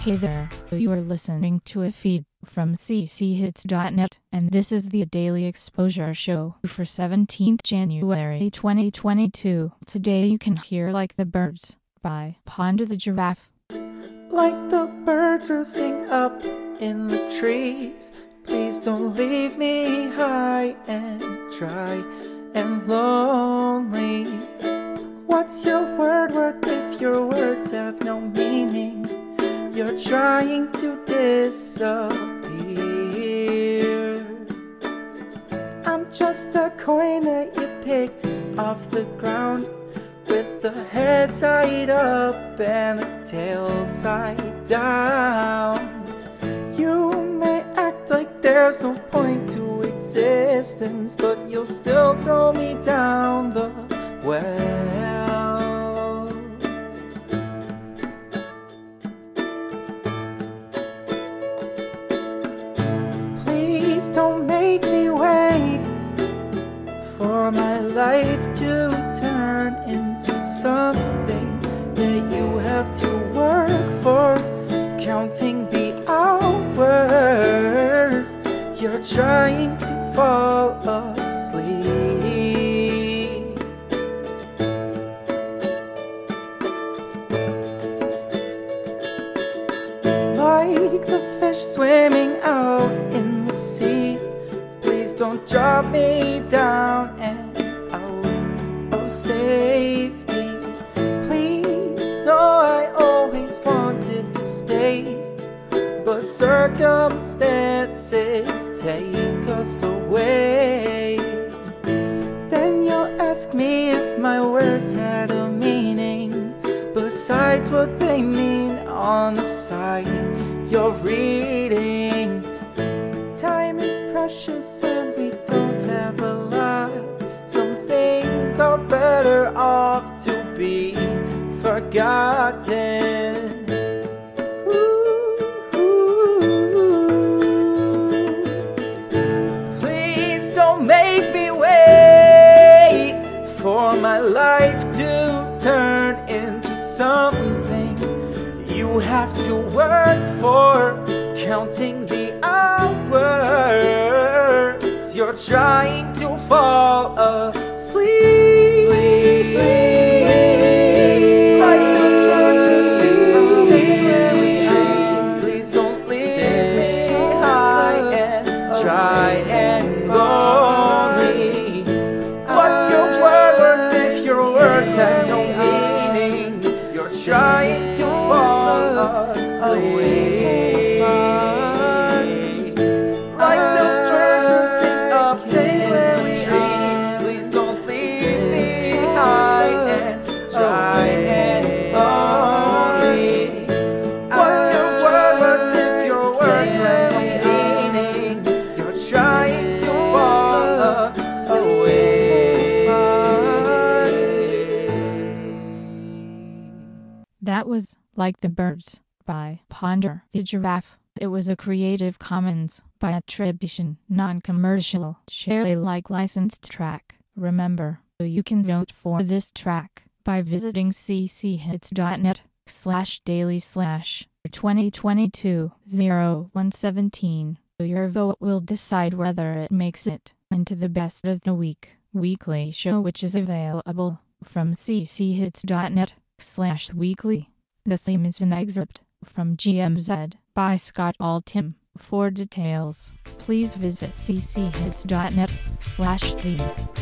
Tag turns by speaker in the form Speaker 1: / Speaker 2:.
Speaker 1: Hey there, you are listening to a feed from cchits.net, and this is the Daily Exposure Show for 17th January 2022. Today you can hear Like the Birds by Ponder the Giraffe.
Speaker 2: Like the birds roosting up in the trees, please don't leave me high and dry and lonely. What's your word worth if your words have no meaning? You're trying to disappear. I'm just a coin that you picked off the ground, with the head side up and the tail side down. You may act like there's no point to existence, but you'll still throw me down the well. Please don't make me wait for my life to turn into something that you have to work for, counting the hours you're trying to fall asleep. Like the fish swimming out in the sea, please don't drop me down and out of safety. Please, no, I always wanted to stay, but circumstances take us away. Then you'll ask me if my words had a meaning besides what they mean on the side you're reading. Time is precious and we don't have a lot. Some things are better off to be forgotten. Please don't make me wait for my life to turn into something you have to work for, counting the hours you're trying to fall asleep. Like those birds roosting up in the trees, please don't leave me high and dry and lonely. What's your word worth if your words have no meaning? You're trying to fall asleep. Like those birds roosting up in the trees, please don't leave me high and dry and lonely. What's your word worth if your words have no meaning? You're trying to fall asleep.
Speaker 1: That was Like the Birds by Ponder the Giraffe. It was a Creative Commons by attribution, non-commercial, share Alike licensed track. Remember, you can vote for this track by visiting cchits.net/daily/2022-0117. Your vote will decide whether it makes it into the Best of the Week weekly show, which is available from cchits.net/weekly. The theme is an excerpt from GMZ by Scott Altham. For details, please visit cchits.net/theme.